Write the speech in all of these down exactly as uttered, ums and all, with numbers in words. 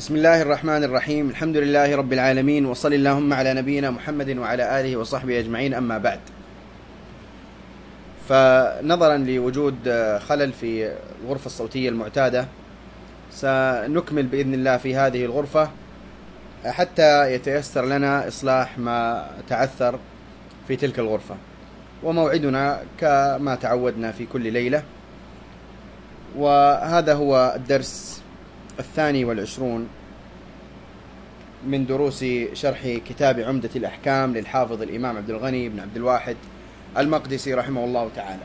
بسم الله الرحمن الرحيم. الحمد لله رب العالمين، وصل اللهم على نبينا محمد وعلى آله وصحبه أجمعين. أما بعد، فنظرا لوجود خلل في الغرفة الصوتية المعتادة، سنكمل بإذن الله في هذه الغرفة حتى يتيسر لنا إصلاح ما تعثر في تلك الغرفة. وموعدنا كما تعودنا في كل ليلة، وهذا هو الدرس الثاني والعشرون من دروس شرح كتاب عمدة الأحكام للحافظ الإمام عبد الغني بن عبد الواحد المقدسي رحمه الله تعالى.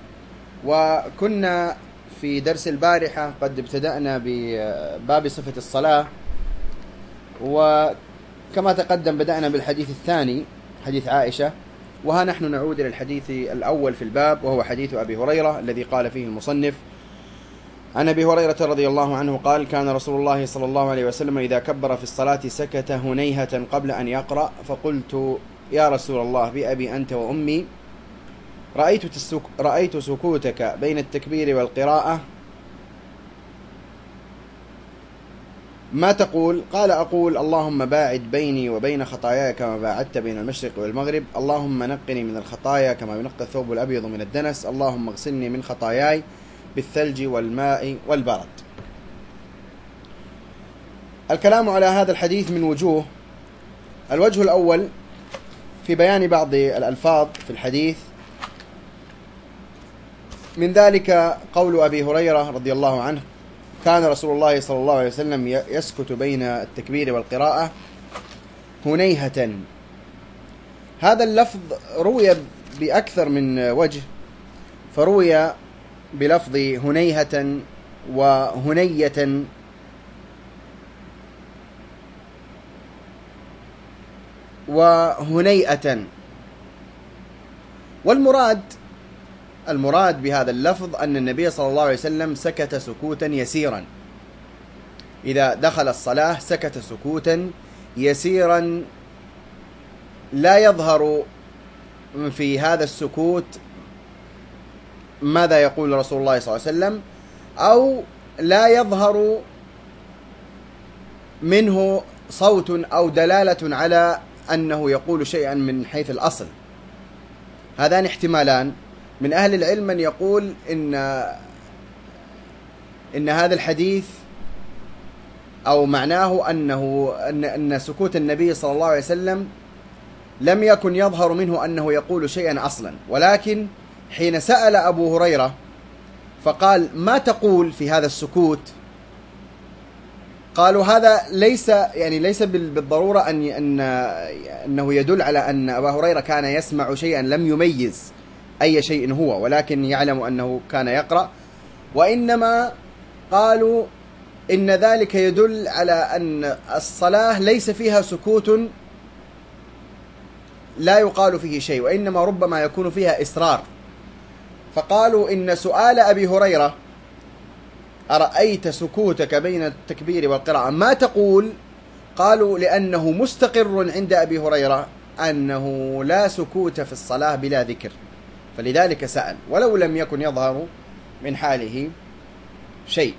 وكنا في درس البارحة قد ابتدأنا بباب صفة الصلاة، وكما تقدم بدأنا بالحديث الثاني حديث عائشة، وها نحن نعود إلى الحديث الأول في الباب، وهو حديث أبي هريرة الذي قال فيه المصنف: عن أبي هريرة رضي الله عنه قال: كان رسول الله صلى الله عليه وسلم إذا كبر في الصلاة سكت هنيهة قبل أن يقرأ، فقلت: يا رسول الله بأبي أنت وأمي، رأيت, تسك رأيت سكوتك بين التكبير والقراءة، ما تقول؟ قال: أقول: اللهم باعد بيني وبين خطاياي كما باعدت بين المشرق والمغرب، اللهم نقني من الخطايا كما ينقى الثوب الأبيض من الدنس، اللهم اغسلني من خطاياي بالثلج والماء والبرد. الكلام على هذا الحديث من وجوه. الوجه الأول في بيان بعض الألفاظ في الحديث، من ذلك قول أبي هريرة رضي الله عنه: كان رسول الله صلى الله عليه وسلم يسكت بين التكبير والقراءة هنيهة. هذا اللفظ روي بأكثر من وجه، فروي بلفظ هنيهة وهنية وهنيئة. والمراد المراد بهذا اللفظ أن النبي صلى الله عليه وسلم سكت سكوتا يسيرا، إذا دخل الصلاة سكت سكوتا يسيرا، لا يظهر في هذا السكوت ماذا يقول رسول الله صلى الله عليه وسلم، أو لا يظهر منه صوت أو دلالة على أنه يقول شيئا من حيث الأصل. هذان احتمالان. من أهل العلم من يقول إن إن هذا الحديث أو معناه أنه أن أن سكوت النبي صلى الله عليه وسلم لم يكن يظهر منه أنه يقول شيئا أصلا، ولكن حين سأل أبو هريرة فقال: ما تقول في هذا السكوت؟ قالوا هذا ليس يعني ليس بالضرورة أن أن أنه يدل على أن أبا هريرة كان يسمع شيئا لم يميز أي شيء هو، ولكن يعلم أنه كان يقرأ، وإنما قالوا إن ذلك يدل على أن الصلاة ليس فيها سكوت لا يقال فيه شيء، وإنما ربما يكون فيها إصرار. فقالوا إن سؤال أبي هريرة: أرأيت سكوتك بين التكبير والقراءة ما تقول؟ قالوا لأنه مستقر عند أبي هريرة أنه لا سكوت في الصلاة بلا ذكر، فلذلك سأل، ولو لم يكن يظهر من حاله شيء.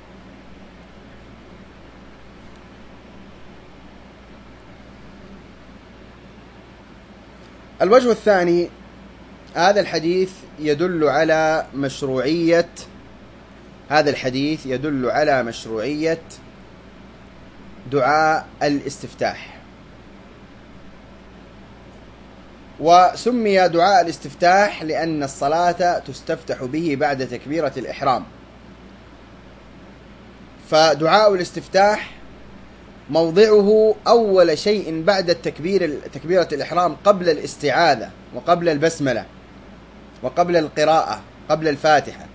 الوجه الثاني: هذا الحديث يدل على مشروعية هذا الحديث يدل على مشروعية دعاء الاستفتاح. وسمي دعاء الاستفتاح لأن الصلاة تستفتح به بعد تكبيرة الإحرام. فدعاء الاستفتاح موضعه أول شيء بعد التكبير تكبيرة الإحرام، قبل الاستعاذة وقبل البسملة وقبل القراءة قبل الفاتحة.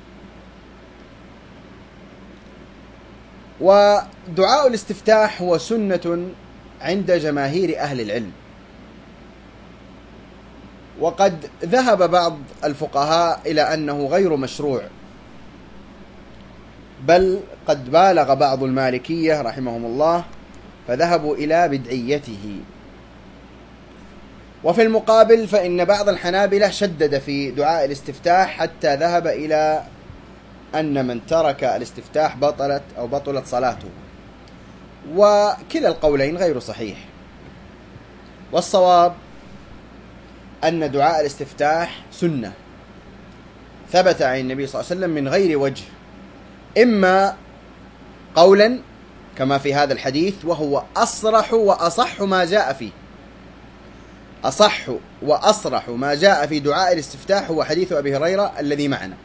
ودعاء الاستفتاح هو سنة عند جماهير أهل العلم، وقد ذهب بعض الفقهاء إلى أنه غير مشروع، بل قد بالغ بعض المالكية رحمهم الله فذهبوا إلى بدعيته. وفي المقابل فإن بعض الحنابلة شدد في دعاء الاستفتاح حتى ذهب إلى أن من ترك الاستفتاح بطلت أو بطلت صلاته. وكلا القولين غير صحيح، والصواب أن دعاء الاستفتاح سنة ثبت عن النبي صلى الله عليه وسلم من غير وجه، إما قولا كما في هذا الحديث، وهو أصرح وأصح ما جاء فيه، أصح وأصرح ما جاء في دعاء الاستفتاح هو حديث أبي هريرة الذي معنا.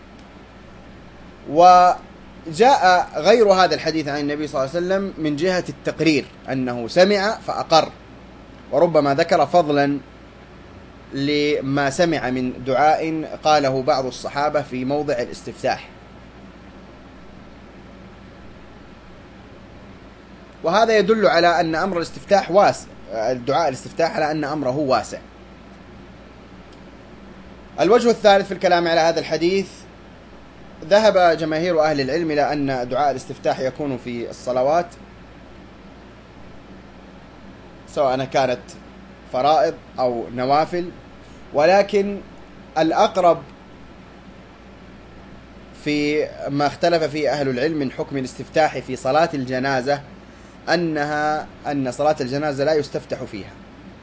وجاء غير هذا الحديث عن النبي صلى الله عليه وسلم من جهة التقرير، أنه سمع فأقر، وربما ذكر فضلا لما سمع من دعاء قاله بعض الصحابة في موضع الاستفتاح، وهذا يدل على أن أمر الاستفتاح واسع، الدعاء الاستفتاح على أن أمره واسع. الوجه الثالث في الكلام على هذا الحديث، ذهب جماهير أهل العلم إلى أن دعاء الاستفتاح يكون في الصلوات، سواء كانت فرائض أو نوافل، ولكن الأقرب في ما اختلف فيه أهل العلم من حكم الاستفتاح في صلاة الجنازة أنها أن صلاة الجنازة لا يستفتح فيها،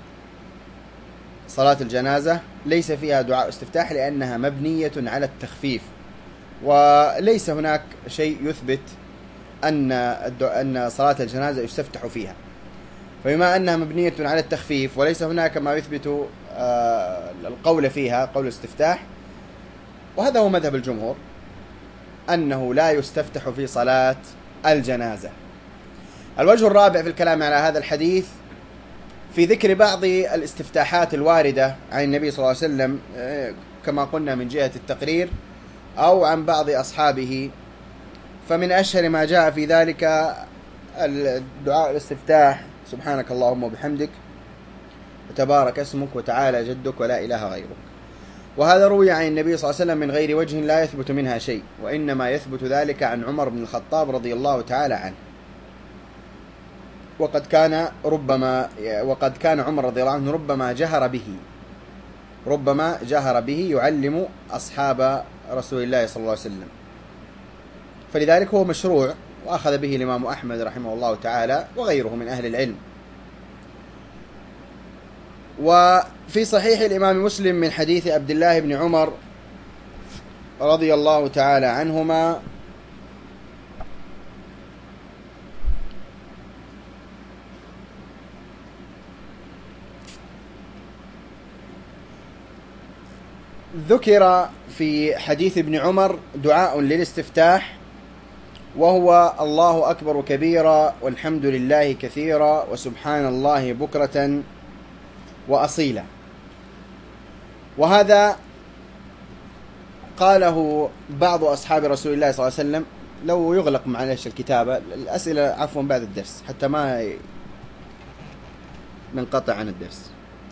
صلاة الجنازة ليس فيها دعاء استفتاح لأنها مبنية على التخفيف، وليس هناك شيء يثبت أن أن صلاة الجنازة يستفتح فيها. فبما أنها مبنية على التخفيف وليس هناك ما يثبت القول فيها قول الاستفتاح، وهذا هو مذهب الجمهور أنه لا يستفتح في صلاة الجنازة. الوجه الرابع في الكلام على هذا الحديث في ذكر بعض الاستفتاحات الواردة عن النبي صلى الله عليه وسلم، كما قلنا من جهة التقرير أو عن بعض أصحابه. فمن أشهر ما جاء في ذلك الدعاء الاستفتاح: سبحانك اللهم وبحمدك وتبارك اسمك وتعالى جدك ولا إله غيرك. وهذا روي عن النبي صلى الله عليه وسلم من غير وجه لا يثبت منها شيء، وإنما يثبت ذلك عن عمر بن الخطاب رضي الله تعالى عنه. وقد كان ربما وقد كان عمر رضي الله عنه ربما جهر به ربما جهر به يعلم أصحاب رسول الله صلى الله عليه وسلم، فلذلك هو مشروع، وأخذ به الإمام أحمد رحمه الله تعالى وغيره من أهل العلم. وفي صحيح الإمام مسلم من حديث عبد الله بن عمر رضي الله تعالى عنهما ذكر في حديث ابن عمر دعاء للاستفتاح، وهو: الله أكبر كبيرا والحمد لله كثيرا وسبحان الله بكرة وأصيلا. وهذا قاله بعض أصحاب رسول الله صلى الله عليه وسلم. لو يغلق معلش الكتابة، الأسئلة عفوا بعد الدرس حتى ما ننقطع عن الدرس.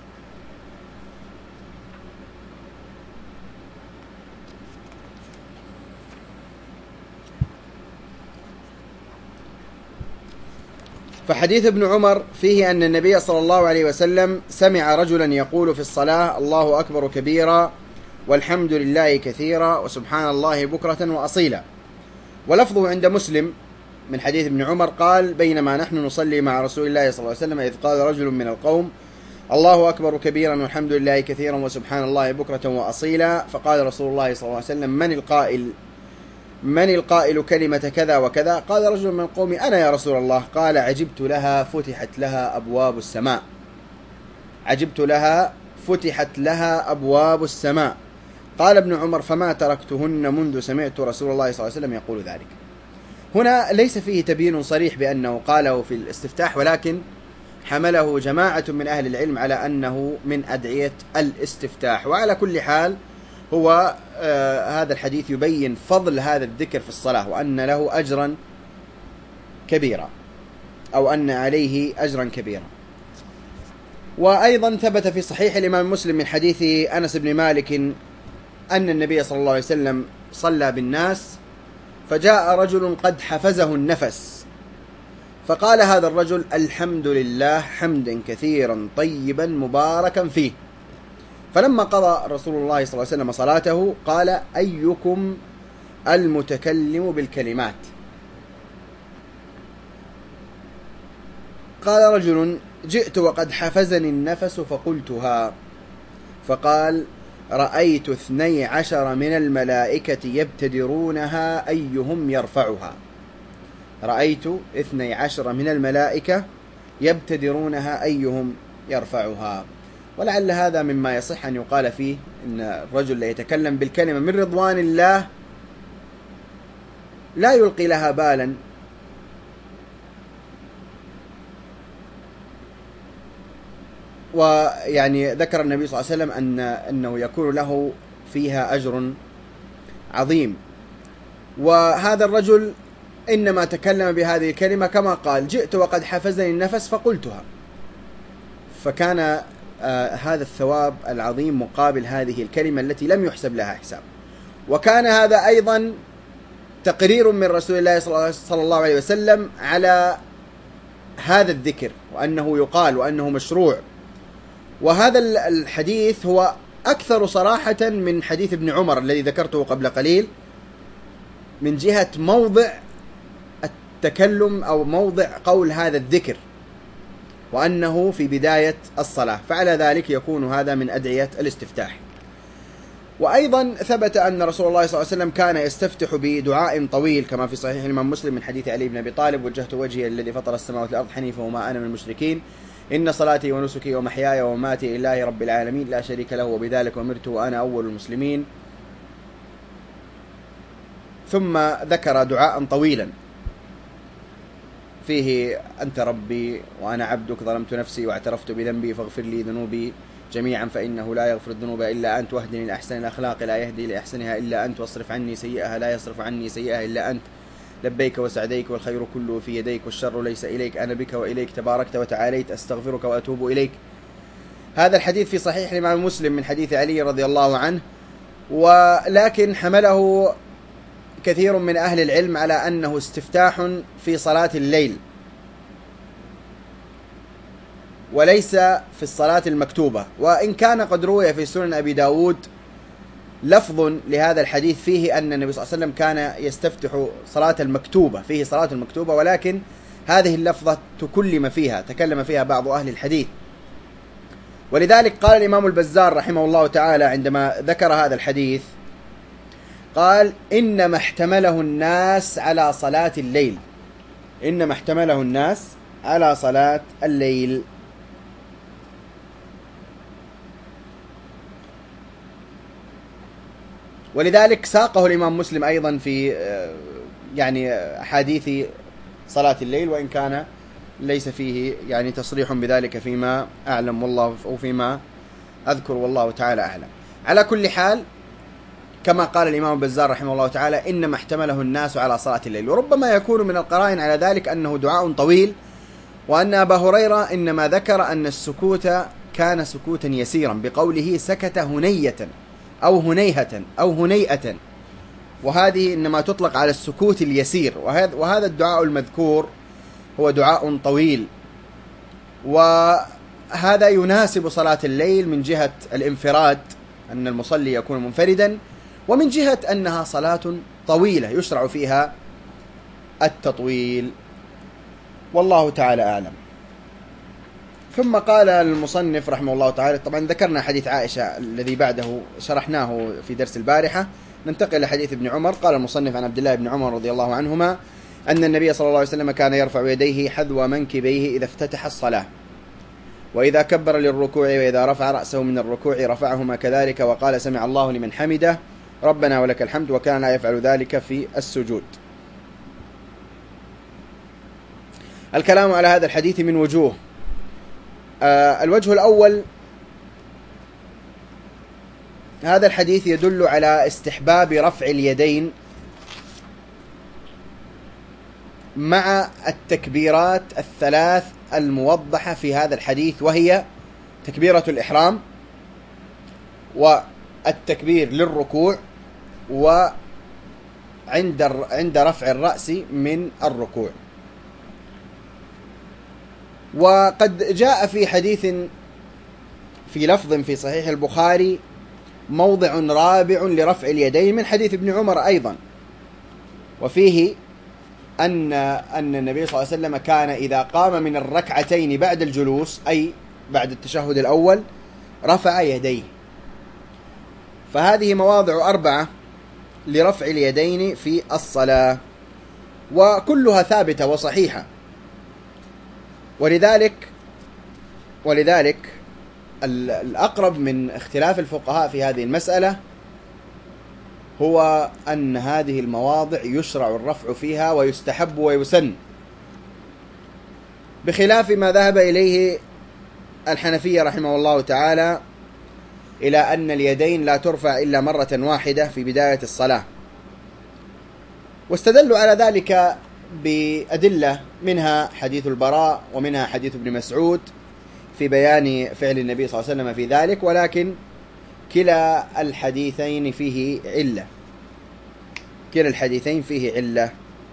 فحديث ابن عمر فيه أن النبي صلى الله عليه وسلم سمع رجلا يقول في الصلاة: الله أكبر كبيرا والحمد لله كثيرا وسبحان الله بكرة وأصيلا. ولفظه عند مسلم من حديث ابن عمر قال: بينما نحن نصلي مع رسول الله صلى الله عليه وسلم إذ قال رجل من القوم: الله أكبر كبيرا والحمد لله كثيرا وسبحان الله بكرة وأصيلا. فقال رسول الله صلى الله عليه وسلم: من القائل من القائل كلمة كذا وكذا؟ قال رجل من القوم: أنا يا رسول الله. قال: عجبت لها فتحت لها أبواب السماء عجبت لها فتحت لها أبواب السماء. قال ابن عمر: فما تركتهن منذ سمعت رسول الله صلى الله عليه وسلم يقول ذلك. هنا ليس فيه تبيين صريح بأنه قاله في الاستفتاح، ولكن حمله جماعة من أهل العلم على أنه من أدعية الاستفتاح. وعلى كل حال هو آه هذا الحديث يبين فضل هذا الذكر في الصلاة، وأن له أجرا كبيرا، أو أن عليه أجرا كبيرا. وأيضا ثبت في صحيح الإمام مسلم من حديث أنس بن مالك أن النبي صلى الله عليه وسلم صلى بالناس فجاء رجل قد حفزه النفس، فقال هذا الرجل: الحمد لله حمدا كثيرا طيبا مباركا فيه. فلما قضى رسول الله صلى الله عليه وسلم صلاته قال: أيكم المتكلم بالكلمات؟ قال رجل: جئت وقد حفزني النفس فقلتها، فقال: رأيت اثني عشر من الملائكة يبتدرونها أيهم يرفعها. رأيت اثني عشر من الملائكة يبتدرونها أيهم يرفعها. ولعل هذا مما يصح أن يقال فيه إن الرجل يتكلم بالكلمة من رضوان الله لا يلقي لها بالا، ويعني ذكر النبي صلى الله عليه وسلم أن أنه يكون له فيها أجر عظيم. وهذا الرجل إنما تكلم بهذه الكلمة كما قال: جئت وقد حفزني النفس فقلتها، فكان آه هذا الثواب العظيم مقابل هذه الكلمة التي لم يحسب لها حساب. وكان هذا أيضا تقرير من رسول الله صلى الله عليه وسلم على هذا الذكر، وأنه يقال وأنه مشروع. وهذا الحديث هو أكثر صراحة من حديث ابن عمر الذي ذكرته قبل قليل، من جهة موضع التكلم أو موضع قول هذا الذكر، وأنه في بداية الصلاة، فعلى ذلك يكون هذا من أدعية الاستفتاح. وأيضا ثبت أن رسول الله صلى الله عليه وسلم كان يستفتح بدعاء طويل كما في صحيح الإمام مسلم من حديث علي بن أبي طالب: وجهت وجهي الذي فطر السماوات والأرض حنيفا وما أنا من المشركين، إن صلاتي ونسكي ومحياي ومماتي لله رب العالمين لا شريك له وبذلك أمرت وأنا أول المسلمين. ثم ذكر دعاء طويلا فيه: أنت ربي وأنا عبدك ظلمت نفسي واعترفت بذنبي فاغفر لي ذنوبي جميعا فإنه لا يغفر الذنوب إلا أنت، واهدني لأحسن الأخلاق لا يهدي لأحسنها إلا أنت، واصرف عني سيئها لا يصرف عني سيئها إلا أنت، لبيك وسعديك والخير كله في يديك والشر ليس إليك، أنا بك وإليك تباركت وتعاليت، أستغفرك وأتوب إليك. هذا الحديث في صحيح الإمام مسلم من حديث علي رضي الله عنه، ولكن حمله كثير من أهل العلم على أنه استفتاح في صلاة الليل وليس في الصلاة المكتوبة. وإن كان قد روي في سنن أبي داود لفظ لهذا الحديث فيه أن النبي صلى الله عليه وسلم كان يستفتح صلاة المكتوبة، فيه صلاة المكتوبة، ولكن هذه اللفظة تكلم فيها، تكلم فيها بعض أهل الحديث. ولذلك قال الإمام البزار رحمه الله تعالى عندما ذكر هذا الحديث، قال: إنما احتمله الناس على صلاة الليل، إنما احتمله الناس على صلاة الليل. ولذلك ساقه الإمام مسلم أيضا في يعني حديث صلاة الليل، وإن كان ليس فيه يعني تصريح بذلك فيما أعلم والله أو فيما أذكر والله تعالى أعلم. على كل حال كما قال الإمام البزار رحمه الله تعالى: إنما احتمله الناس على صلاة الليل. وربما يكون من القرائن على ذلك أنه دعاء طويل، وأن أبا هريرة إنما ذكر أن السكوت كان سكوتا يسيرا بقوله: سكت هنية أو هنيهة أو هنيئة، وهذه إنما تطلق على السكوت اليسير. وهذا الدعاء المذكور هو دعاء طويل، وهذا يناسب صلاة الليل من جهة الانفراد، أن المصلي يكون منفردا، ومن جهة أنها صلاة طويلة يشرع فيها التطويل، والله تعالى أعلم. ثم قال المصنف رحمه الله تعالى، طبعا ذكرنا حديث عائشة الذي بعده شرحناه في درس البارحة، ننتقل إلى حديث ابن عمر. قال المصنف: عن عبد الله بن عمر رضي الله عنهما أن النبي صلى الله عليه وسلم كان يرفع يديه حذو منكبيه إذا افتتح الصلاة، وإذا كبر للركوع، وإذا رفع رأسه من الركوع رفعهما كذلك، وقال: سمع الله لمن حمده ربنا ولك الحمد، وكان لا يفعل ذلك في السجود. الكلام على هذا الحديث من وجوه. آه الوجه الأول: هذا الحديث يدل على استحباب رفع اليدين مع التكبيرات الثلاث الموضحة في هذا الحديث، وهي تكبيرة الإحرام والتكبير للركوع وعند عند رفع الرأس من الركوع. وقد جاء في حديث في لفظ في صحيح البخاري موضع رابع لرفع اليدين من حديث ابن عمر أيضا، وفيه أن أن النبي صلى الله عليه وسلم كان إذا قام من الركعتين بعد الجلوس، أي بعد التشهد الأول، رفع يديه. فهذه مواضع أربعة لرفع اليدين في الصلاة، وكلها ثابتة وصحيحة. ولذلك ولذلك الأقرب من اختلاف الفقهاء في هذه المسألة هو أن هذه المواضع يشرع الرفع فيها ويستحب ويسن، بخلاف ما ذهب إليه الحنفية رحمه الله تعالى إلى أن اليدين لا ترفع إلا مرة واحدة في بداية الصلاة، واستدلوا على ذلك بأدلة، منها حديث البراء ومنها حديث ابن مسعود في بيان فعل النبي صلى الله عليه وسلم في ذلك، ولكن كلا الحديثين فيه علة كلا الحديثين فيه علة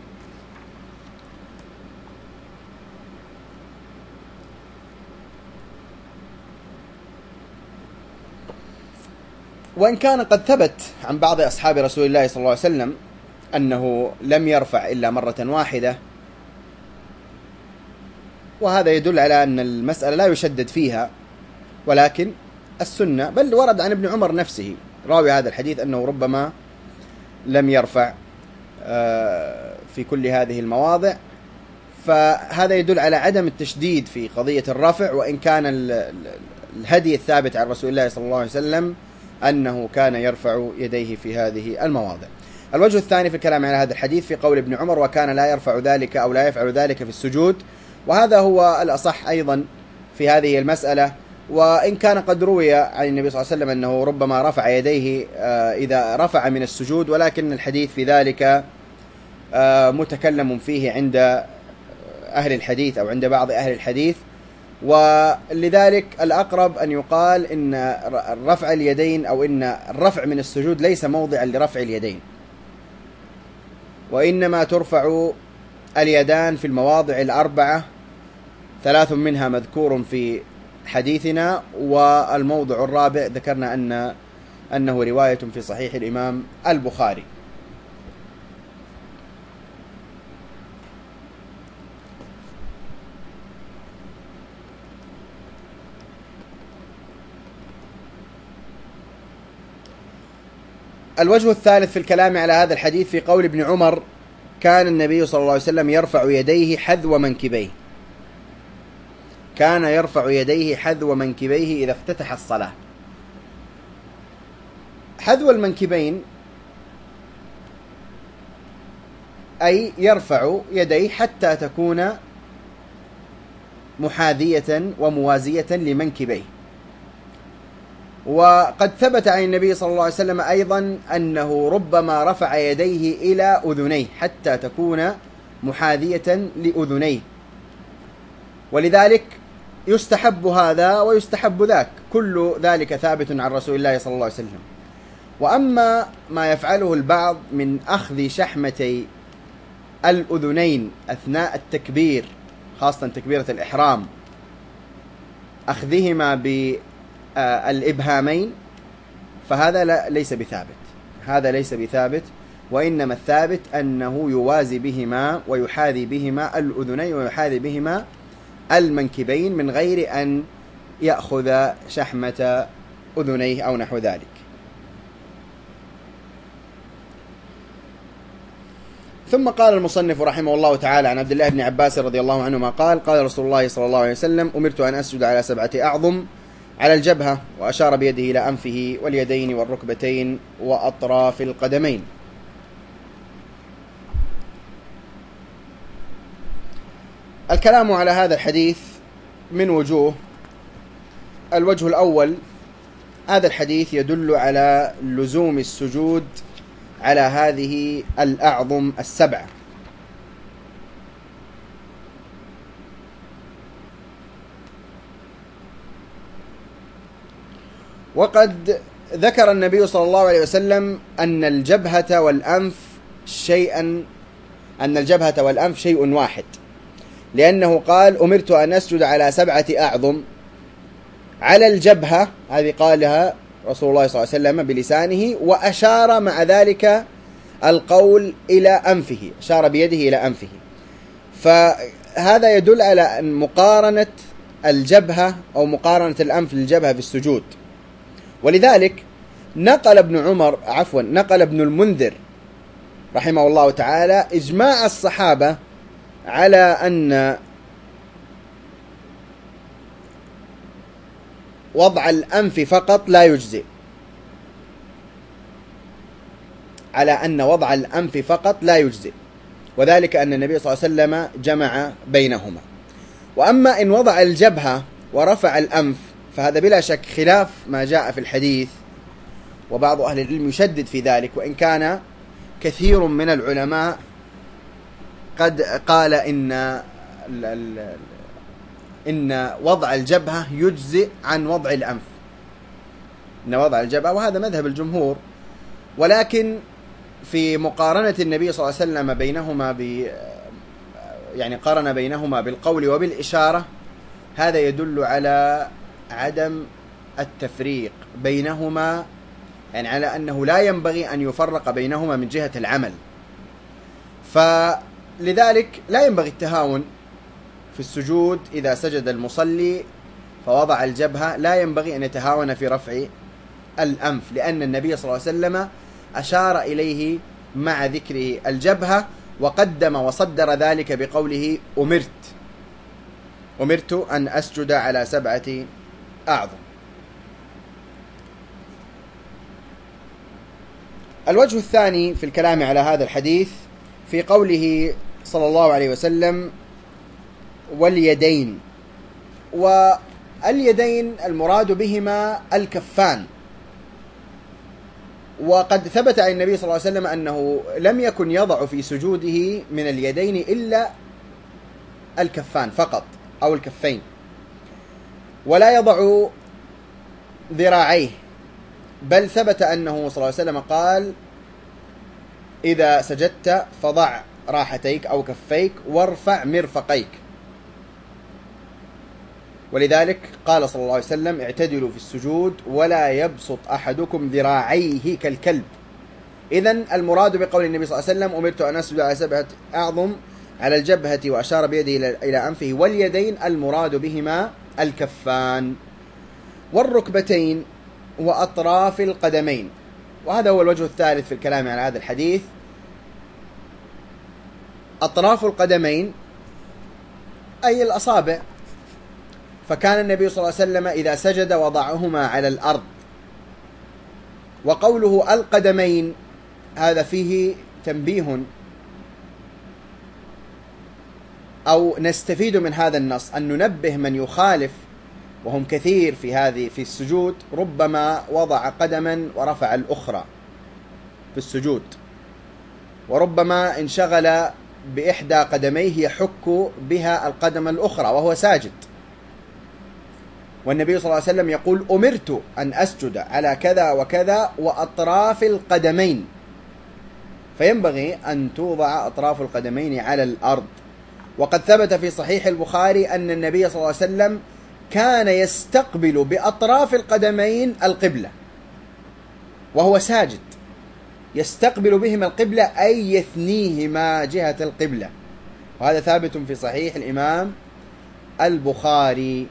وإن كان قد ثبت عن بعض أصحاب رسول الله صلى الله عليه وسلم أنه لم يرفع إلا مرة واحدة، وهذا يدل على أن المسألة لا يشدد فيها، ولكن السنة، بل ورد عن ابن عمر نفسه راوي هذا الحديث أنه ربما لم يرفع في كل هذه المواضع، فهذا يدل على عدم التشديد في قضية الرفع، وإن كان الهدي الثابت عن رسول الله صلى الله عليه وسلم أنه كان يرفع يديه في هذه المواضع. الوجه الثاني في الكلام على هذا الحديث في قول ابن عمر: وكان لا يرفع ذلك أو لا يفعل ذلك في السجود، وهذا هو الأصح أيضا في هذه المسألة. وإن كان قد روي عن النبي صلى الله عليه وسلم أنه ربما رفع يديه إذا رفع من السجود، ولكن الحديث في ذلك متكلم فيه عند أهل الحديث أو عند بعض أهل الحديث، ولذلك الأقرب أن يقال إن رفع اليدين أو إن الرفع من السجود ليس موضعا لرفع اليدين، وإنما ترفع اليدان في المواضع الأربعة، ثلاث منها مذكور في حديثنا، والموضع الرابع ذكرنا أن أنه رواية في صحيح الإمام البخاري. الوجه الثالث في الكلام على هذا الحديث في قول ابن عمر: كان النبي صلى الله عليه وسلم يرفع يديه حذو منكبيه كان يرفع يديه حذو منكبيه إذا افتتح الصلاة. حذو المنكبين أي يرفع يديه حتى تكون محاذية وموازية لمنكبيه. وقد ثبت عن النبي صلى الله عليه وسلم أيضا أنه ربما رفع يديه إلى أذنيه حتى تكون محاذية لأذنيه، ولذلك يستحب هذا ويستحب ذاك، كل ذلك ثابت عن رسول الله صلى الله عليه وسلم. وأما ما يفعله البعض من أخذ شحمتي الأذنين أثناء التكبير، خاصة تكبيرة الإحرام، أخذهما بالإبهامين، فهذا لا ليس بثابت هذا ليس بثابت وإنما الثابت أنه يوازي بهما ويحاذي بهما الأذنين ويحاذي بهما المنكبين من غير أن يأخذ شحمة أذنيه أو نحو ذلك. ثم قال المصنف رحمه الله تعالى عن عبد الله بن عباس رضي الله عنهما قال: قال رسول الله صلى الله عليه وسلم: أمرت أن أسجد على سبعة أعظم، على الجبهة، وأشار بيده إلى أنفه واليدين والركبتين وأطراف القدمين. الكلام على هذا الحديث من وجوه. الوجه الأول: هذا الحديث يدل على لزوم السجود على هذه الأعظم السبعة، وقد ذكر النبي صلى الله عليه وسلم أن الجبهة والأنف شيئا أن الجبهة والأنف شيء واحد، لأنه قال: أمرت أن أسجد على سبعة أعظم. على الجبهة هذه قالها رسول الله صلى الله عليه وسلم بلسانه، وأشار مع ذلك القول إلى أنفه، أشار بيده إلى أنفه. فهذا يدل على أن مقارنة الجبهة أو مقارنة الأنف للجبهة في السجود. ولذلك نقل ابن عمر عفوا نقل ابن المنذر رحمه الله تعالى إجماع الصحابة على أن وضع الأنف فقط لا يجزئ، على أن وضع الأنف فقط لا يجزئ، وذلك أن النبي صلى الله عليه وسلم جمع بينهما. وأما إن وضع الجبهة ورفع الأنف فهذا بلا شك خلاف ما جاء في الحديث، وبعض أهل العلم يشدد في ذلك، وإن كان كثير من العلماء قد قال إن إن وضع الجبهة يجزئ عن وضع الأنف، إن وضع الجبهة، وهذا مذهب الجمهور. ولكن في مقارنة النبي صلى الله عليه وسلم بينهما ب يعني قارن بينهما بالقول وبالإشارة، هذا يدل على عدم التفريق بينهما، يعني على أنه لا ينبغي أن يفرق بينهما من جهة العمل. فلذلك لا ينبغي التهاون في السجود. إذا سجد المصلي فوضع الجبهة لا ينبغي أن يتهاون في رفع الأنف، لأن النبي صلى الله عليه وسلم أشار إليه مع ذكر الجبهة، وقدم وصدر ذلك بقوله أمرت أمرت أن أسجد على سبعة أعظم. الوجه الثاني في الكلام على هذا الحديث في قوله صلى الله عليه وسلم واليدين. واليدين المراد بهما الكفان، وقد ثبت عن النبي صلى الله عليه وسلم أنه لم يكن يضع في سجوده من اليدين إلا الكفان فقط أو الكفين، ولا يضع ذراعيه، بل ثبت أنه صلى الله عليه وسلم قال إذا سجدت فضع راحتيك أو كفيك وارفع مرفقيك. ولذلك قال صلى الله عليه وسلم اعتدلوا في السجود ولا يبسط أحدكم ذراعيه كالكلب. إذن المراد بقول النبي صلى الله عليه وسلم أمرت أن أسجد على سبعة أعظم على الجبهة وأشار بيده إلى أنفه، واليدين المراد بهما الكفان والركبتين وأطراف القدمين. وهذا هو الوجه الثالث في الكلام على هذا الحديث. أطراف القدمين أي الأصابع، فكان النبي صلى الله عليه وسلم إذا سجد وضعهما على الأرض. وقوله القدمين هذا فيه تنبيه، أو نستفيد من هذا النص أن ننبه من يخالف، وهم كثير في هذه في السجود، ربما وضع قدما ورفع الأخرى في السجود، وربما انشغل بإحدى قدميه يحك بها القدم الأخرى وهو ساجد. والنبي صلى الله عليه وسلم يقول أمرت أن أسجد على كذا وكذا وأطراف القدمين، فينبغي أن توضع أطراف القدمين على الأرض. وقد ثبت في صحيح البخاري أن النبي صلى الله عليه وسلم كان يستقبل بأطراف القدمين القبلة وهو ساجد، يستقبل بهما القبلة أي يثنيهما جهة القبلة، وهذا ثابت في صحيح الإمام البخاري.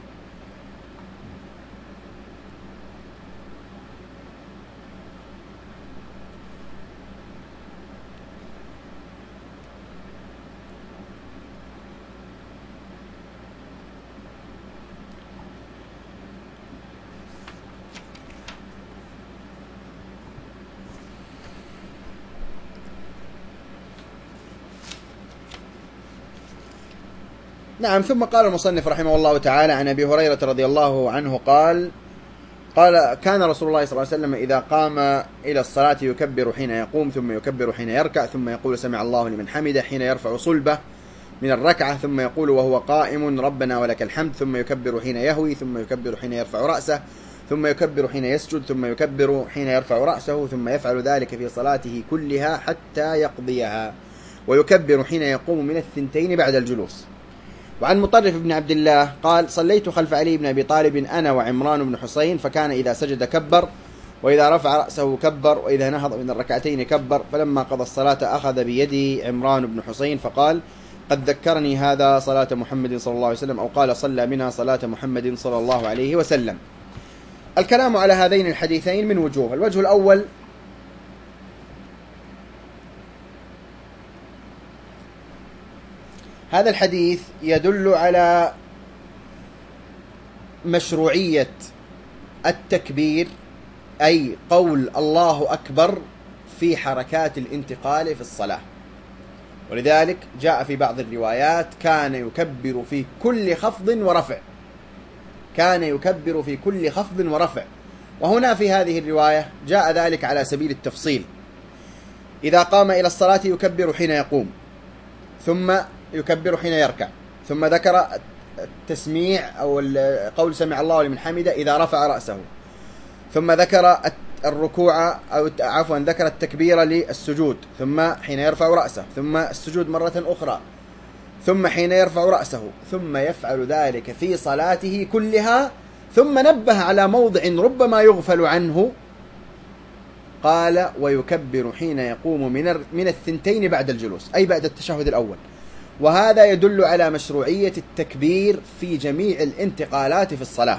نعم. ثم قال المصنف رحمه الله تعالى عن أبي هريرة رضي الله عنه قال قال كان رسول الله صلى الله عليه وسلم إذا قام إلى الصلاة يكبر حين يقوم، ثم يكبر حين يركع، ثم يقول سمع الله لمن حمده حين يرفع صلبه من الركعة، ثم يقول وهو قائم ربنا ولك الحمد، ثم يكبر حين يهوي، ثم يكبر حين يرفع رأسه، ثم يكبر حين يسجد، ثم يكبر حين يرفع رأسه، ثم يفعل ذلك في صلاته كلها حتى يقضيها، ويكبر حين يقوم من الثنتين بعد الجلوس. وعن مطرف بن عبد الله قال صليت خلف علي بن أبي طالب أنا وعمران بن حسين، فكان إذا سجد كبر، وإذا رفع رأسه كبر، وإذا نهض من الركعتين كبر. فلما قضى الصلاة أخذ بيدي عمران بن حسين فقال: قد ذكرني هذا صلاة محمد صلى الله عليه وسلم، أو قال: صلى منها صلاة محمد صلى الله عليه وسلم. الكلام على هذين الحديثين من وجوه. الوجه الأول: هذا الحديث يدل على مشروعية التكبير، أي قول الله أكبر في حركات الانتقال في الصلاة. ولذلك جاء في بعض الروايات: كان يكبر في كل خفض ورفع، كان يكبر في كل خفض ورفع. وهنا في هذه الرواية جاء ذلك على سبيل التفصيل. إذا قام إلى الصلاة يكبر حين يقوم، ثم يكبر حين يركع، ثم ذكر التسميع أو قول سمع الله لمن حمده إذا رفع رأسه، ثم ذكر الركوع أو عفوا ذكر التكبير للسجود، ثم حين يرفع رأسه، ثم السجود مرة أخرى، ثم حين يرفع رأسه، ثم يفعل ذلك في صلاته كلها. ثم نبه على موضع ربما يغفل عنه، قال: ويكبر حين يقوم من من الثنتين بعد الجلوس، أي بعد التشهد الأول. وهذا يدل على مشروعية التكبير في جميع الانتقالات في الصلاة.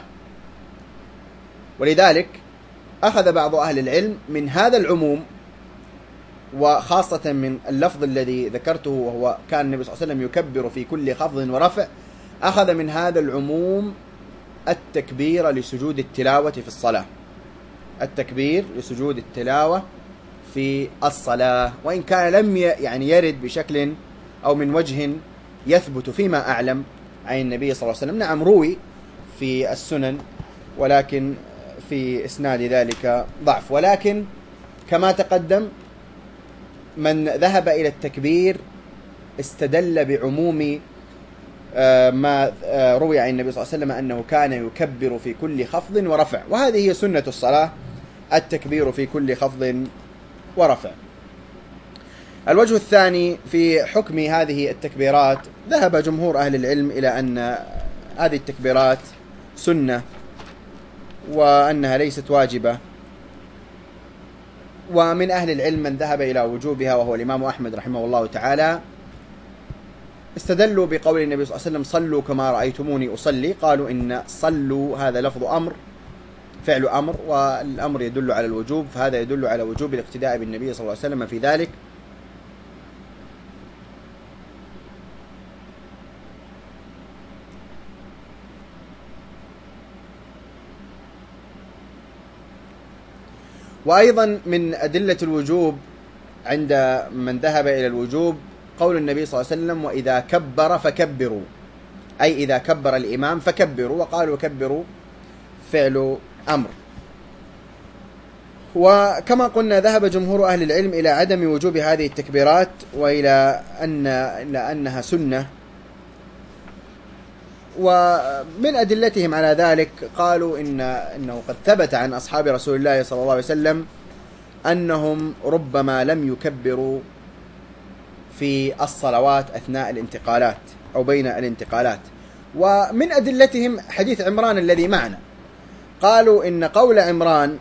ولذلك أخذ بعض أهل العلم من هذا العموم، وخاصة من اللفظ الذي ذكرته وهو كان النبي صلى الله عليه وسلم يكبر في كل خفض ورفع، أخذ من هذا العموم التكبير لسجود التلاوة في الصلاة، التكبير لسجود التلاوة في الصلاة، وإن كان لم يعني يرد بشكل أو من وجه يثبت فيما أعلم عن النبي صلى الله عليه وسلم. نعم روي في السنن، ولكن في إسناد ذلك ضعف. ولكن كما تقدم من ذهب إلى التكبير استدل بعموم ما روي عن النبي صلى الله عليه وسلم أنه كان يكبر في كل خفض ورفع، وهذه هي سنة الصلاة، التكبير في كل خفض ورفع. الوجه الثاني في حكم هذه التكبيرات: ذهب جمهور أهل العلم إلى أن هذه التكبيرات سنة وأنها ليست واجبة، ومن أهل العلم من ذهب إلى وجوبها وهو الإمام أحمد رحمه الله تعالى. استدلوا بقول النبي صلى الله عليه وسلم: صلوا كما رأيتموني أصلي. قالوا إن صلوا هذا لفظ أمر، فعل أمر، والأمر يدل على الوجوب، فهذا يدل على وجوب الاقتداء بالنبي صلى الله عليه وسلم في ذلك. وأيضا من أدلة الوجوب عند من ذهب إلى الوجوب قول النبي صلى الله عليه وسلم: وإذا كبر فكبروا، أي إذا كبر الإمام فكبروا، وقالوا كبروا فعل أمر. وكما قلنا ذهب جمهور أهل العلم إلى عدم وجوب هذه التكبيرات، وإلى أن إلى أنها سنة. ومن أدلتهم على ذلك قالوا إن إنه قد ثبت عن أصحاب رسول الله صلى الله عليه وسلم أنهم ربما لم يكبروا في الصلوات أثناء الانتقالات أو بين الانتقالات. ومن أدلتهم حديث عمران الذي معنا، قالوا إن قول عمران: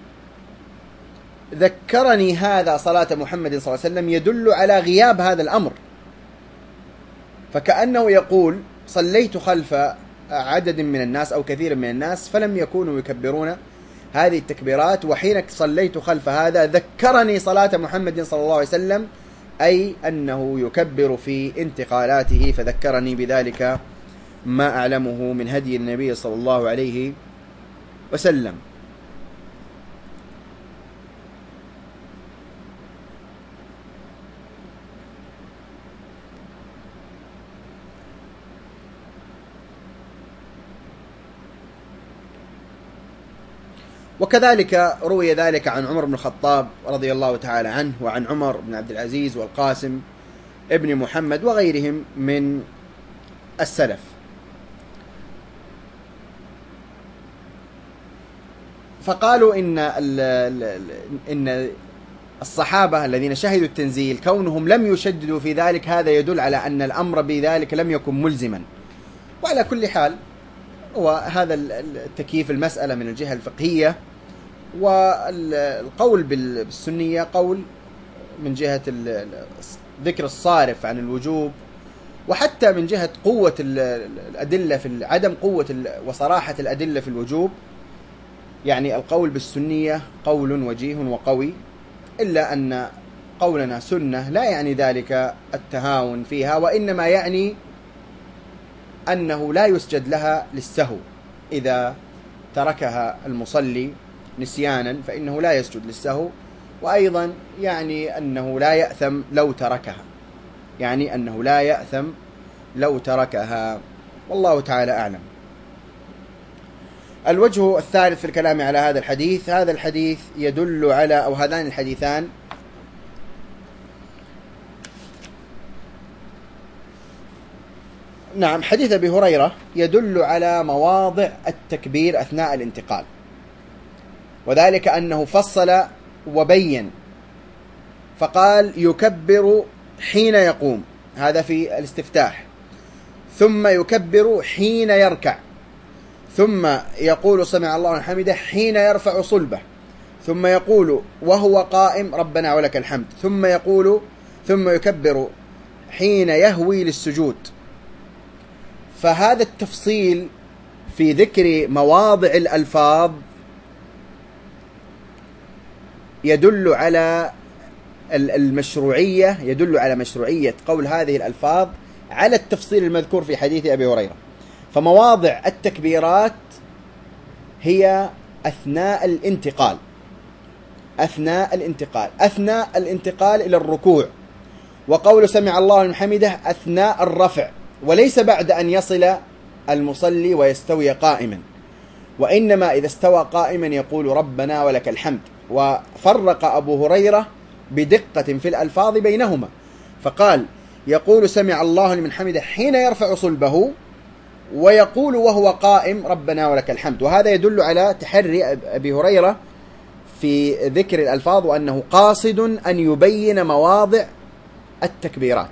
ذكرني هذا صلاة محمد صلى الله عليه وسلم، يدل على غياب هذا الأمر، فكأنه يقول: صليت خلف عدد من الناس أو كثير من الناس فلم يكونوا يكبرون هذه التكبيرات، وحين صليت خلف هذا ذكرني صلاة محمد صلى الله عليه وسلم، أي أنه يكبر في انتقالاته، فذكرني بذلك ما أعلمه من هدي النبي صلى الله عليه وسلم. وكذلك روي ذلك عن عمر بن الخطاب رضي الله تعالى عنه، وعن عمر بن عبد العزيز والقاسم ابن محمد وغيرهم من السلف. فقالوا إن إن الصحابة الذين شهدوا التنزيل كونهم لم يشددوا في ذلك، هذا يدل على أن الأمر بذلك لم يكن ملزما. وعلى كل حال وهذا التكييف المسألة من الجهة الفقهية والقول بالسنية قول من جهة ذكر الصارف عن الوجوب، وحتى من جهة قوة الأدلة في عدم قوة وصراحة الأدلة في الوجوب. يعني القول بالسنية قول وجيه وقوي، إلا أن قولنا سنة لا يعني ذلك التهاون فيها، وإنما يعني أنه لا يسجد لها للسهو. إذا تركها المصلي نسيانا فإنه لا يسجد للسهو، وأيضا يعني أنه لا يأثم لو تركها، يعني أنه لا يأثم لو تركها. والله تعالى أعلم. الوجه الثالث في الكلام على هذا الحديث، هذا الحديث يدل على، أو هذان الحديثان نعم حديث أبي هريرة يدل على مواضع التكبير أثناء الانتقال، وذلك أنه فصل وبين فقال يكبر حين يقوم، هذا في الاستفتاح، ثم يكبر حين يركع، ثم يقول سمع الله لمن حمده حين يرفع صلبه، ثم يقول وهو قائم ربنا ولك الحمد، ثم يقول ثم يكبر حين يهوي للسجود. فهذا التفصيل في ذكر مواضع الألفاظ يدل على المشروعية، يدل على مشروعية قول هذه الألفاظ على التفصيل المذكور في حديث أبي هريرة. فمواضع التكبيرات هي أثناء الانتقال، أثناء الانتقال أثناء الانتقال إلى الركوع، وقول سمع الله لمن حمده أثناء الرفع، وليس بعد أن يصل المصلي ويستوي قائما، وإنما إذا استوى قائما يقول ربنا ولك الحمد. وفرق أبو هريرة بدقة في الألفاظ بينهما، فقال يقول سمع الله لمن حمده حين يرفع صلبه، ويقول وهو قائم ربنا ولك الحمد. وهذا يدل على تحري أبي هريرة في ذكر الألفاظ، وأنه قاصد أن يبين مواضع التكبيرات.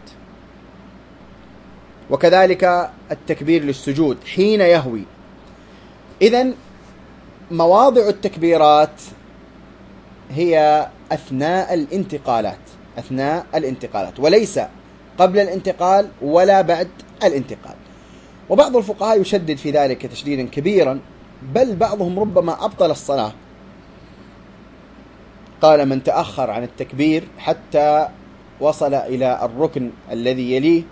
وكذلك التكبير للسجود حين يهوي. إذن مواضع التكبيرات هي أثناء الانتقالات، أثناء الانتقالات، وليس قبل الانتقال ولا بعد الانتقال. وبعض الفقهاء يشدد في ذلك تشديدا كبيرا، بل بعضهم ربما أبطل الصلاة، قال من تأخر عن التكبير حتى وصل إلى الركن الذي يليه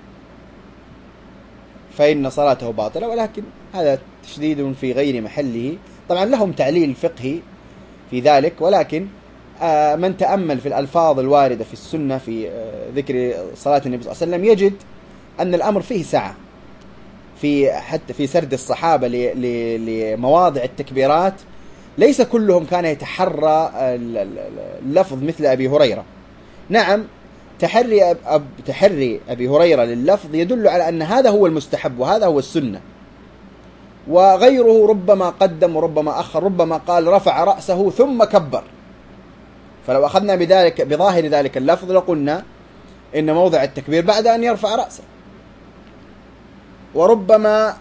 فإن صلاته باطلة. ولكن هذا تشديد في غير محله، طبعا لهم تعليل فقهي في ذلك، ولكن من تأمل في الألفاظ الواردة في السنة في ذكر صلاة النبي صلى الله عليه وسلم يجد أن الأمر فيه سعة في حتى في سرد الصحابة لمواضع التكبيرات. ليس كلهم كان يتحرى اللفظ مثل أبي هريرة. نعم تحري أب تحري أبي هريرة لللفظ يدل على أن هذا هو المستحب وهذا هو السنة، وغيره ربما قدم وربما أخر، ربما قال رفع رأسه ثم كبر. فلو أخذنا بذلك بظاهر ذلك اللفظ لقلنا إن موضع التكبير بعد أن يرفع رأسه، وربما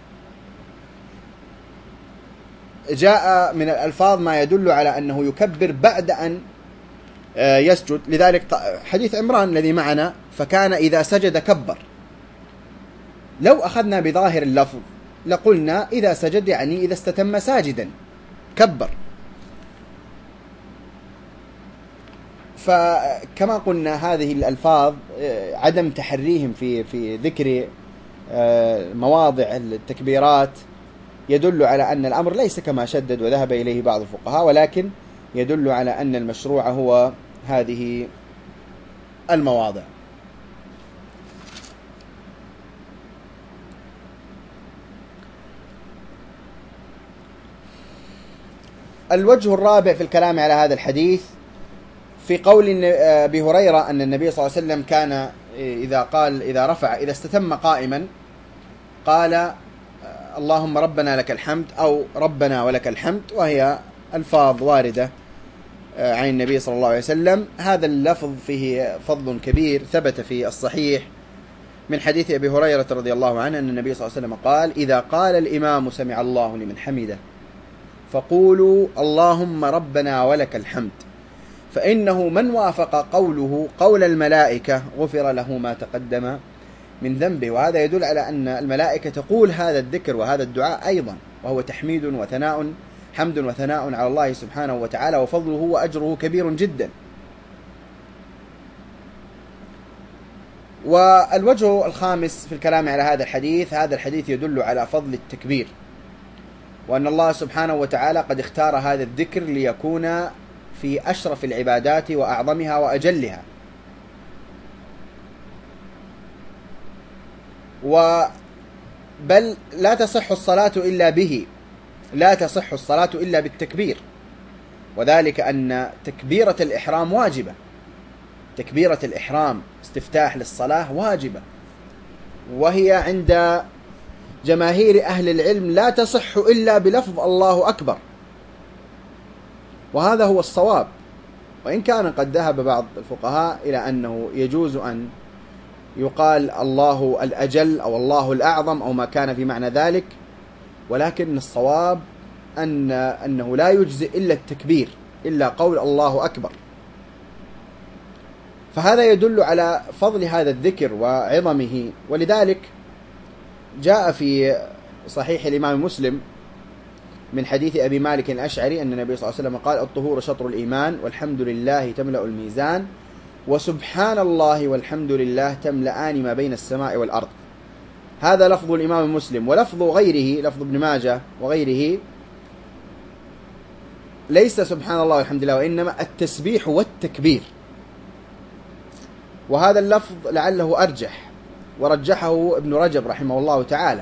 جاء من الألفاظ ما يدل على أنه يكبر بعد أن يسجد. لذلك حديث عمران الذي معنا فكان إذا سجد كبر، لو أخذنا بظاهر اللفظ لقلنا إذا سجد يعني إذا استتم ساجدا كبر. فكما قلنا هذه الألفاظ عدم تحريهم في في ذكر مواضع التكبيرات يدل على أن الأمر ليس كما شدد وذهب إليه بعض الفقهاء، ولكن يدل على أن المشروع هو هذه المواضع. الوجه الرابع في الكلام على هذا الحديث في قول أبي هريرة أن النبي صلى الله عليه وسلم كان إذا قال إذا رفع إذا استتم قائما قال اللهم ربنا لك الحمد أو ربنا ولك الحمد، وهي ألفاظ واردة عن النبي صلى الله عليه وسلم. هذا اللفظ فيه فضل كبير، ثبت في الصحيح من حديث أبي هريرة رضي الله عنه أن النبي صلى الله عليه وسلم قال إذا قال الإمام سمع الله لمن حمده فقولوا اللهم ربنا ولك الحمد، فإنه من وافق قوله قول الملائكة غفر له ما تقدم من ذنبه. وهذا يدل على أن الملائكة تقول هذا الذكر وهذا الدعاء أيضا، وهو تحميد وثناء، حمد وثناء على الله سبحانه وتعالى، وفضله وأجره كبير جدا. والوجه الخامس في الكلام على هذا الحديث، هذا الحديث يدل على فضل التكبير، وأن الله سبحانه وتعالى قد اختار هذا الذكر ليكون في أشرف العبادات وأعظمها وأجلها. بل لا تصح الصلاة إلا به، لا تصح الصلاة إلا بالتكبير، وذلك أن تكبيرة الإحرام واجبة، تكبيرة الإحرام استفتاح للصلاة واجبة، وهي عند جماهير أهل العلم لا تصح إلا بلفظ الله أكبر، وهذا هو الصواب. وإن كان قد ذهب بعض الفقهاء إلى أنه يجوز أن يقال الله الأجل أو الله الأعظم أو ما كان في معنى ذلك، ولكن الصواب أن أنه لا يجزئ إلا التكبير، إلا قول الله أكبر. فهذا يدل على فضل هذا الذكر وعظمه. ولذلك جاء في صحيح الإمام مسلم من حديث أبي مالك الأشعري أن النبي صلى الله عليه وسلم قال: الطهور شطر الإيمان، والحمد لله تملأ الميزان، وسبحان الله والحمد لله تملأان ما بين السماء والأرض. هذا لفظ الإمام مسلم. ولفظ غيره، لفظ ابن ماجه وغيره، ليس سبحان الله والحمد لله، وإنما التسبيح والتكبير. وهذا اللفظ لعله أرجح، ورجحه ابن رجب رحمه الله تعالى.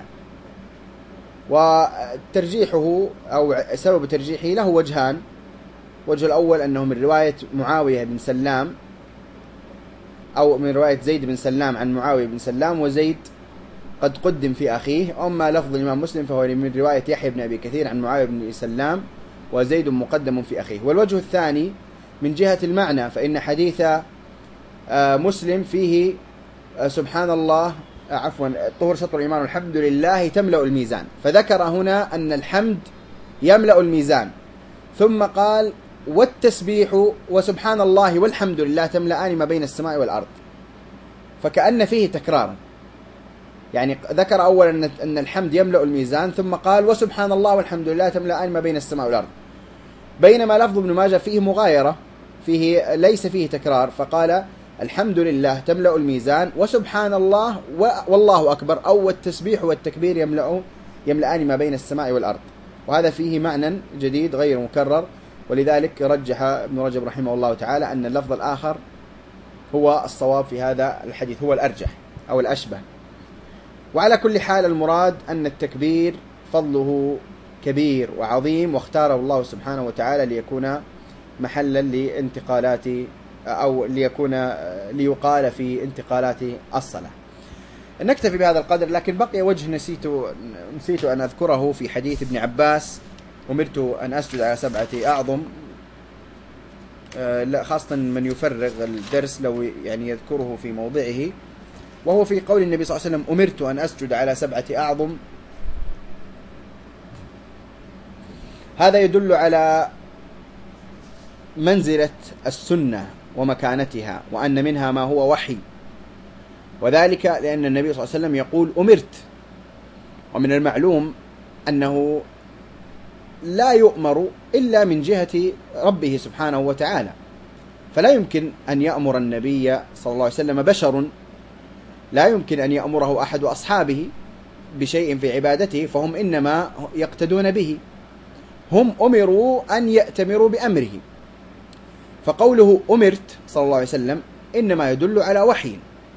وترجيحه أو سبب ترجيحه له وجهان. وجه الأول أنه من رواية معاوية بن سلام، أو من رواية زيد بن سلام عن معاوية بن سلام، وزيد قد قدم في أخيه. أما لفظ الإمام مسلم فهو من رواية يحيى بن أبي كثير عن معاوية بن سلام، وزيد مقدم في أخيه. والوجه الثاني من جهة المعنى، فإن حديث مسلم فيه سبحان الله عفوا طهور شطر الإيمان والحمد لله تملأ الميزان، فذكر هنا أن الحمد يملأ الميزان، ثم قال والتسبيح وسبحان الله والحمد لله تملأان ما بين السماء والأرض، فكأن فيه تكرار. يعني ذكر أولا أن الحمد يملأ الميزان، ثم قال وسبحان الله والحمد لله تملأان ما بين السماء والأرض، بينما لفظ ابن ماجه فيه مغايرة، فيه ليس فيه تكرار، فقال الحمد لله تملأ الميزان، وسبحان الله والله أكبر، أو التسبيح والتكبير يملأ يملأان ما بين السماء والأرض. وهذا فيه معنى جديد غير مكرر، ولذلك رجح ابن رجب رحمه الله تعالى أن اللفظ الآخر هو الصواب في هذا الحديث، هو الأرجح أو الأشبه. وعلى كل حال المراد أن التكبير فضله كبير وعظيم، واختاره الله سبحانه وتعالى ليكون محلا لانتقالات أو ليكون ليقال في انتقالات الصلاة. نكتفي بهذا القدر، لكن بقي وجه نسيت نسيت أن أذكره في حديث ابن عباس: أمرت أن أسجد على سبعة أعظم. لا، خاصة من يفرغ الدرس لو يعني يذكره في موضعه، وهو في قول النبي صلى الله عليه وسلم: أمرت أن أسجد على سبعة أعظم. هذا يدل على منزلة السنة ومكانتها، وأن منها ما هو وحي، وذلك لأن النبي صلى الله عليه وسلم يقول أمرت. ومن المعلوم أنه لا يؤمر إلا من جهة ربه سبحانه وتعالى، فلا يمكن أن يأمر النبي صلى الله عليه وسلم بشر، لا يمكن أن يأمره أحد أصحابه بشيء في عبادته، فهم إنما يقتدون به، هم أمروا أن يأتمروا بأمره. فقوله أمرت صلى الله عليه وسلم إنما يدل على وحي.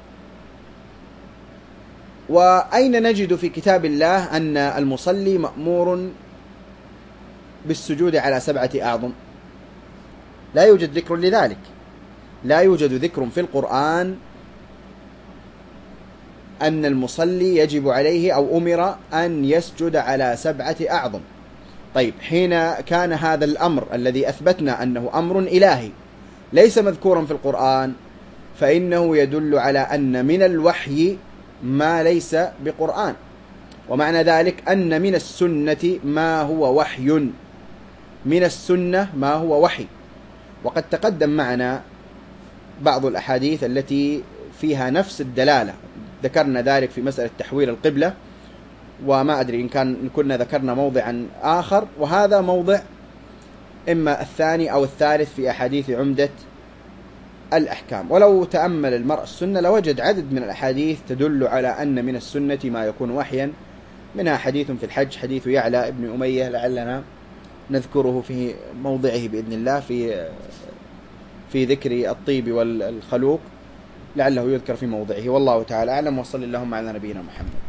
وأين نجد في كتاب الله أن المصلي مأمور بالسجود على سبعة أعظم؟ لا يوجد ذكر لذلك، لا يوجد ذكر في القرآن أن المصلي يجب عليه أو أمر أن يسجد على سبعة أعظم. طيب، حين كان هذا الأمر الذي أثبتنا أنه أمر إلهي ليس مذكورا في القرآن، فإنه يدل على أن من الوحي ما ليس بقرآن، ومعنى ذلك أن من السنة ما هو وحي، من السنة ما هو وحي. وقد تقدم معنا بعض الأحاديث التي فيها نفس الدلالة، ذكرنا ذلك في مسألة تحويل القبلة، وما أدري إن كان إن كنا ذكرنا موضعا آخر، وهذا موضع إما الثاني أو الثالث في أحاديث عمدة الأحكام. ولو تأمل المرء السنة لوجد عدد من الأحاديث تدل على أن من السنة ما يكون وحيا، منها حديث في الحج، حديث يعلى ابن أمية، لعلنا نذكره في موضعه بإذن الله في في ذكر الطيب والخلوق، لعله يذكر في موضعه. والله تعالى أعلم، وصلى اللهم على نبينا محمد.